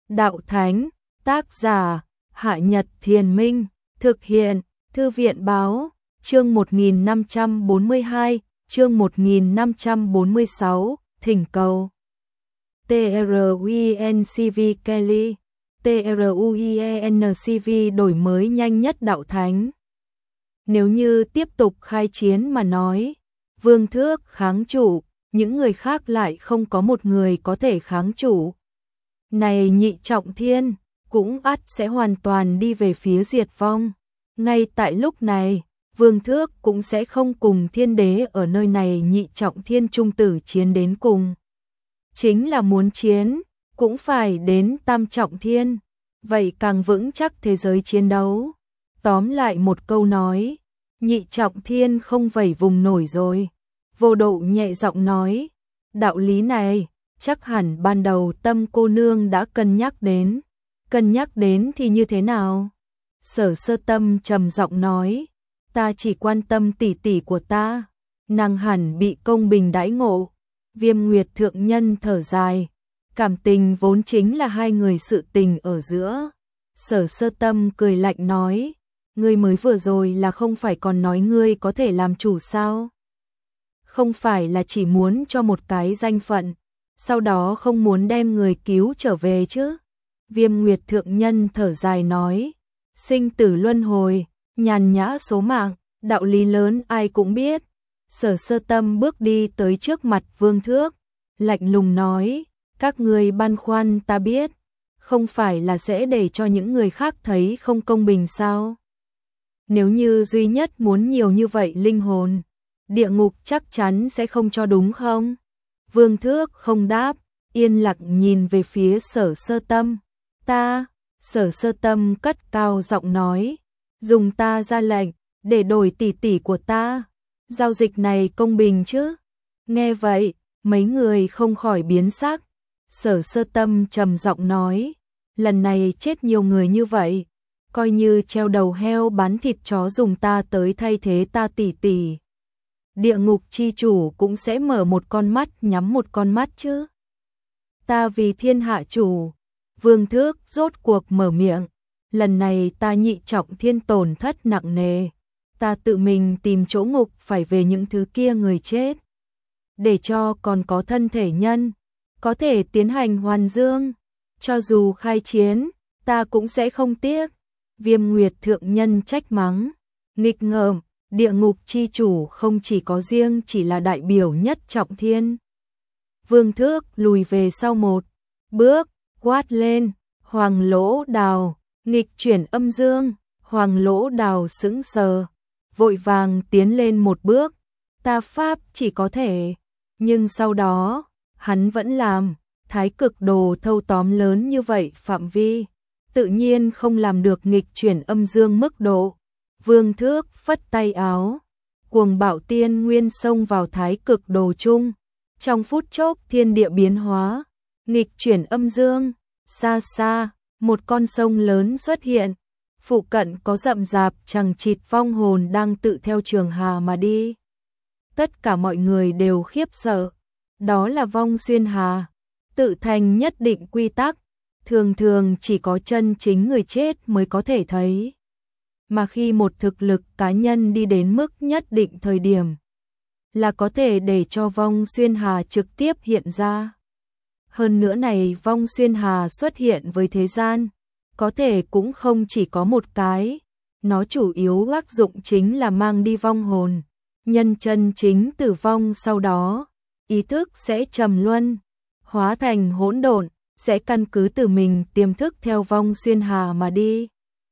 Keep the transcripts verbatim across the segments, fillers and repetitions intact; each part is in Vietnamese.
Đạo Thánh, tác giả, Hạ Nhật Thiền Minh, thực hiện, Thư viện Báo, chương một nghìn năm trăm bốn mươi hai, chương một nghìn năm trăm bốn mươi sáu, thỉnh cầu. TRUINCV Kelly, TRUIENCV đổi mới nhanh nhất Đạo Thánh. Nếu như tiếp tục khai chiến mà nói, Vương Thước kháng chủ, những người khác lại không có một người có thể kháng chủ. Này Nhị Trọng Thiên, cũng ắt sẽ hoàn toàn đi về phía diệt vong. Ngay tại lúc này, Vương Thước cũng sẽ không cùng Thiên Đế ở nơi này Nhị Trọng Thiên trung tử chiến đến cùng. Chính là muốn chiến, cũng phải đến Tam Trọng Thiên, vậy càng vững chắc thế giới chiến đấu. Tóm lại một câu nói, Nhị Trọng Thiên không vẩy vùng nổi rồi. Vô Độ nhẹ giọng nói, đạo lý này, chắc hẳn ban đầu Tâm cô nương đã cân nhắc đến. Cân nhắc đến thì như thế nào? Sở Sơ Tâm trầm giọng nói, ta chỉ quan tâm tỷ tỷ của ta, nàng hẳn bị công bình đãi ngộ. Viêm Nguyệt thượng nhân thở dài, cảm tình vốn chính là hai người sự tình ở giữa. Sở Sơ Tâm cười lạnh nói, ngươi mới vừa rồi là không phải còn nói ngươi có thể làm chủ sao? Không phải là chỉ muốn cho một cái danh phận, sau đó không muốn đem người cứu trở về chứ? Viêm Nguyệt thượng nhân thở dài nói, sinh tử luân hồi, nhàn nhã số mạng, đạo lý lớn ai cũng biết. Sở Sơ Tâm bước đi tới trước mặt Vương Thước, lạnh lùng nói, các ngươi băn khoăn ta biết, không phải là sẽ để cho những người khác thấy không công bình sao? Nếu như duy nhất muốn nhiều như vậy linh hồn, địa ngục chắc chắn sẽ không cho đúng không? Vương Thước không đáp, yên lặng nhìn về phía Sở Sơ Tâm. Ta, Sở Sơ Tâm cất cao giọng nói, dùng ta ra lệnh, để đổi tỷ tỷ của ta. Giao dịch này công bình chứ? Nghe vậy, mấy người không khỏi biến sắc. Sở Sơ Tâm trầm giọng nói, lần này chết nhiều người như vậy, coi như treo đầu heo bán thịt chó dùng ta tới thay thế ta tỷ tỷ. Địa ngục chi chủ cũng sẽ mở một con mắt nhắm một con mắt chứ. Ta vì thiên hạ chủ. Vương Thước rốt cuộc mở miệng, lần này ta Nhị Trọng Thiên tổn thất nặng nề, ta tự mình tìm chỗ ngục phải về những thứ kia người chết, để cho còn có thân thể nhân, có thể tiến hành hoàn dương, cho dù khai chiến, ta cũng sẽ không tiếc. Viêm Nguyệt thượng nhân trách mắng, nghịch ngợm, địa ngục chi chủ không chỉ có riêng chỉ là đại biểu Nhất Trọng Thiên. Vương Thước lùi về sau một bước, quát lên, Hoàng Lỗ Đào, nghịch chuyển âm dương. Hoàng Lỗ Đào sững sờ, vội vàng tiến lên một bước, ta pháp chỉ có thể, nhưng sau đó, hắn vẫn làm, thái cực đồ thâu tóm lớn như vậy phạm vi, tự nhiên không làm được nghịch chuyển âm dương mức độ. Vương Thước phất tay áo, cuồng bạo tiên nguyên xông vào thái cực đồ chung, trong phút chốc thiên địa biến hóa, nghịch chuyển âm dương. Xa xa, một con sông lớn xuất hiện, phụ cận có rậm rạp chằng chịt vong hồn đang tự theo trường hà mà đi. Tất cả mọi người đều khiếp sợ, đó là vong xuyên hà, tự thành nhất định quy tắc, thường thường chỉ có chân chính người chết mới có thể thấy. Mà khi một thực lực cá nhân đi đến mức nhất định thời điểm, là có thể để cho vong xuyên hà trực tiếp hiện ra. Hơn nữa này vong xuyên hà xuất hiện với thế gian, có thể cũng không chỉ có một cái, nó chủ yếu tác dụng chính là mang đi vong hồn, nhân chân chính tử vong sau đó, ý thức sẽ trầm luân, hóa thành hỗn độn, sẽ căn cứ từ mình tiềm thức theo vong xuyên hà mà đi.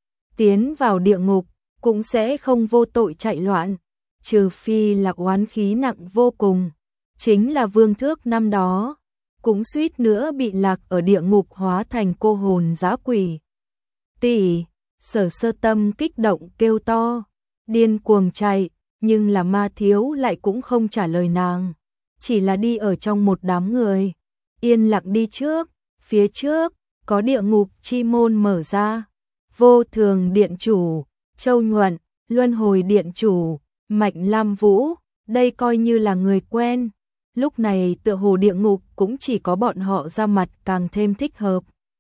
Tiến vào địa ngục, cũng sẽ không vô tội chạy loạn, trừ phi là oán khí nặng vô cùng, chính là Vương Thước năm đó. Cũng suýt nữa bị lạc ở địa ngục hóa thành cô hồn dã quỷ. Tỷ, Sở Sơ Tâm kích động kêu to, điên cuồng chạy, nhưng là Ma Thiếu lại cũng không trả lời nàng, chỉ là đi ở trong một đám người, yên lặng đi trước, phía trước, có địa ngục chi môn mở ra, Vô Thường Điện Chủ, Châu Nhuận, Luân Hồi Điện Chủ, Mạnh Lam Vũ, đây coi như là người quen. Lúc này tựa hồ địa ngục cũng chỉ có bọn họ ra mặt càng thêm thích hợp.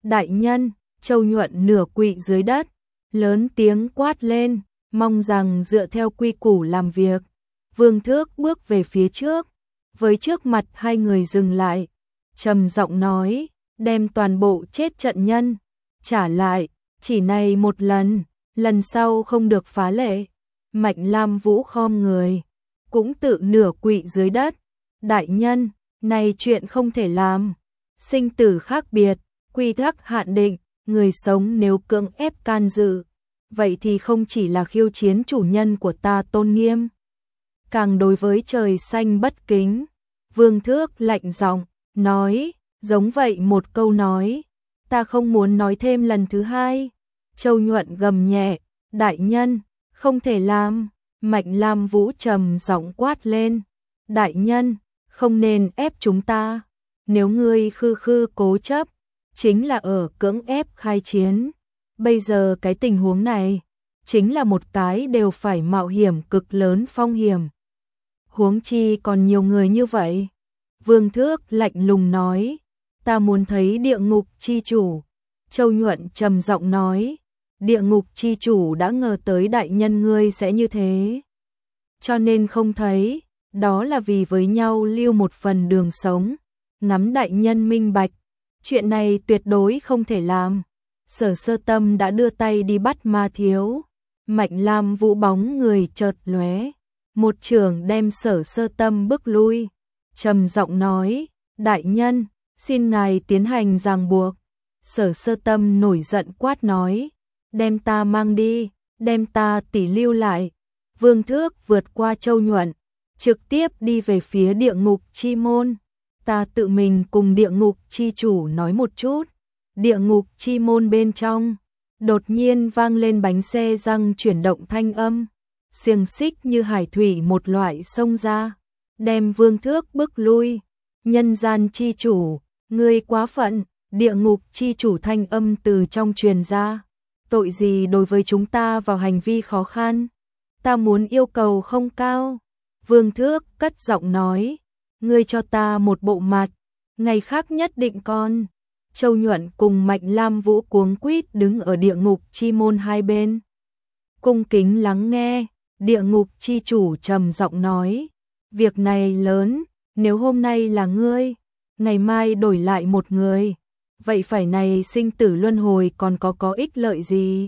Đại nhân, Châu Nhuận nửa quỵ dưới đất, lớn tiếng quát lên, mong rằng dựa theo quy củ làm việc. Vương Thước bước về phía trước, với trước mặt hai người dừng lại, trầm giọng nói, đem toàn bộ chết trận nhân trả lại, chỉ này một lần, lần sau không được phá lệ. Mạnh Lam Vũ khom người, cũng tự nửa quỵ dưới đất. Đại nhân, này chuyện không thể làm, sinh tử khác biệt, quy tắc hạn định, người sống nếu cưỡng ép can dự, vậy thì không chỉ là khiêu chiến chủ nhân của ta tôn nghiêm, càng đối với trời xanh bất kính. Vương Thước lạnh giọng nói, giống vậy một câu nói, ta không muốn nói thêm lần thứ hai. Châu Nhuận gầm nhẹ, đại nhân, không thể làm. Mạnh Lam Vũ trầm giọng quát lên, đại nhân, không nên ép chúng ta, nếu ngươi khư khư cố chấp, chính là ở cưỡng ép khai chiến. Bây giờ cái tình huống này, chính là một cái đều phải mạo hiểm cực lớn phong hiểm. Huống chi còn nhiều người như vậy. Vương Thước lạnh lùng nói, ta muốn thấy địa ngục chi chủ. Châu Nhuận trầm giọng nói, địa ngục chi chủ đã ngờ tới đại nhân ngươi sẽ như thế, cho nên không thấy, đó là vì với nhau lưu một phần đường sống. Ngắm đại nhân minh bạch, chuyện này tuyệt đối không thể làm. Sở Sơ Tâm đã đưa tay đi bắt Ma Thiếu. Mạnh Lam Vũ bóng người chợt lóe, một chưởng đem Sở Sơ Tâm bức lui, trầm giọng nói, đại nhân, xin ngài tiến hành ràng buộc. Sở Sơ Tâm nổi giận quát nói, đem ta mang đi, đem ta tỉ lưu lại. Vương Thước vượt qua Châu Nhuận, trực tiếp đi về phía địa ngục chi môn. Ta tự mình cùng địa ngục chi chủ nói một chút. Địa ngục chi môn bên trong, đột nhiên vang lên bánh xe răng chuyển động thanh âm, xiềng xích như hải thủy một loại xông ra, đem Vương Thước bức lui. Nhân gian chi chủ, ngươi quá phận. Địa ngục chi chủ thanh âm từ trong truyền ra, tội gì đối với chúng ta vào hành vi khó khăn, ta muốn yêu cầu không cao. Vương Thước cất giọng nói, ngươi cho ta một bộ mặt, ngày khác nhất định con. Châu Nhuận cùng Mạnh Lam Vũ cuống quýt đứng ở địa ngục chi môn hai bên, cung kính lắng nghe. Địa ngục chi chủ trầm giọng nói, việc này lớn, nếu hôm nay là ngươi, ngày mai đổi lại một người, vậy phải này sinh tử luân hồi còn có có ích lợi gì?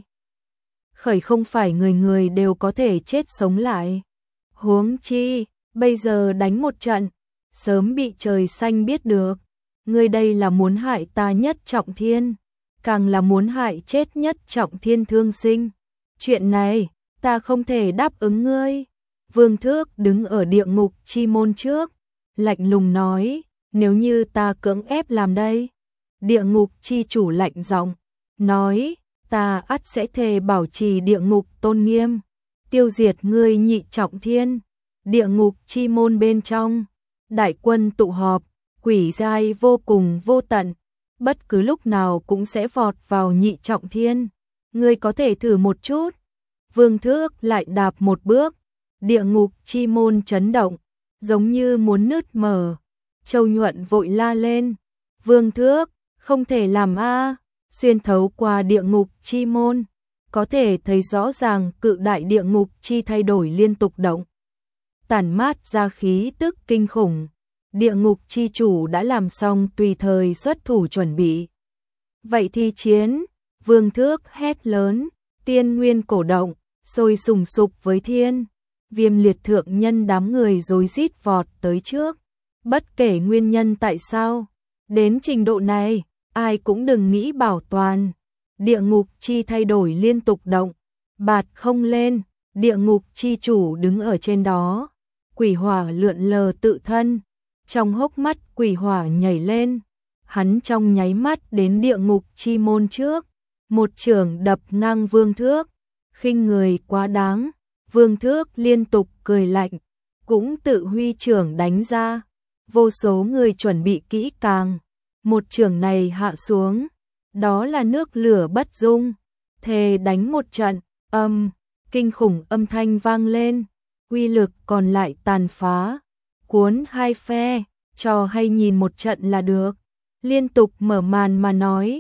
Khởi không phải người người đều có thể chết sống lại. Huống chi, bây giờ đánh một trận, sớm bị trời xanh biết được. Ngươi đây là muốn hại ta Nhất Trọng Thiên, càng là muốn hại chết Nhất Trọng Thiên thương sinh. Chuyện này, ta không thể đáp ứng ngươi. Vương Thước đứng ở địa ngục chi môn trước, lạnh lùng nói, nếu như ta cưỡng ép làm đây. Địa ngục chi chủ lạnh giọng nói, ta ắt sẽ thề bảo trì địa ngục tôn nghiêm, tiêu diệt ngươi Nhị Trọng Thiên. Địa ngục chi môn bên trong, đại quân tụ họp, quỷ giai vô cùng vô tận, bất cứ lúc nào cũng sẽ vọt vào Nhị Trọng Thiên. Ngươi có thể thử một chút. Vương Thước lại đạp một bước, địa ngục chi môn chấn động, giống như muốn nứt mở. Châu Nhuận vội la lên, Vương Thước, không thể làm a. Xuyên thấu qua địa ngục chi môn, có thể thấy rõ ràng cự đại địa ngục chi thay đổi liên tục động, tản mát ra khí tức kinh khủng. Địa ngục chi chủ đã làm xong tùy thời xuất thủ chuẩn bị. Vậy thì chiến. Vương Thước hét lớn, tiên nguyên cổ động, sôi sùng sục với thiên. Viêm liệt thượng nhân đám người rối rít vọt tới trước. Bất kể nguyên nhân tại sao, đến trình độ này, ai cũng đừng nghĩ bảo toàn. Địa ngục chi thay đổi liên tục động, bạt không lên, địa ngục chi chủ đứng ở trên đó. Quỷ hỏa lượn lờ tự thân, trong hốc mắt quỷ hỏa nhảy lên. Hắn trong nháy mắt đến địa ngục chi môn trước, một chưởng đập ngang Vương Thước. Khinh người quá đáng, Vương Thước liên tục cười lạnh, cũng tự huy chưởng đánh ra. Vô số người chuẩn bị kỹ càng, một chưởng này hạ xuống, đó là nước lửa bất dung, thề đánh một trận. Âm, kinh khủng âm thanh vang lên, uy lực còn lại tàn phá, cuốn hai phe, cho hay nhìn một trận là được. Liên tục mở màn mà nói,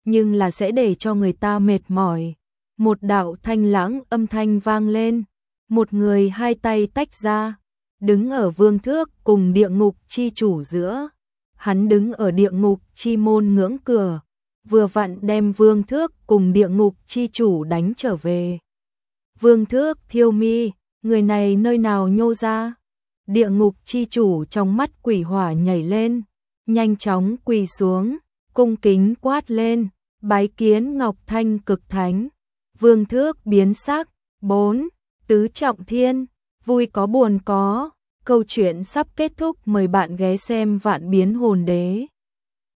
nhưng là sẽ để cho người ta mệt mỏi. Một đạo thanh lãng âm thanh vang lên, một người hai tay tách ra, đứng ở vương thước cùng địa ngục chi chủ giữa. Hắn đứng ở địa ngục chi môn ngưỡng cửa, vừa vặn đem vương thước cùng địa ngục chi chủ đánh trở về. Vương thước thiêu mi, người này nơi nào nhô ra? Địa ngục chi chủ trong mắt quỷ hỏa nhảy lên, nhanh chóng quỳ xuống, cung kính quát lên, bái kiến Ngọc Thanh Cực Thánh. Vương thước biến sắc, bốn, tứ trọng thiên, vui có buồn có. Câu chuyện sắp kết thúc, mời bạn ghé xem Vạn Biến Hồn Đế.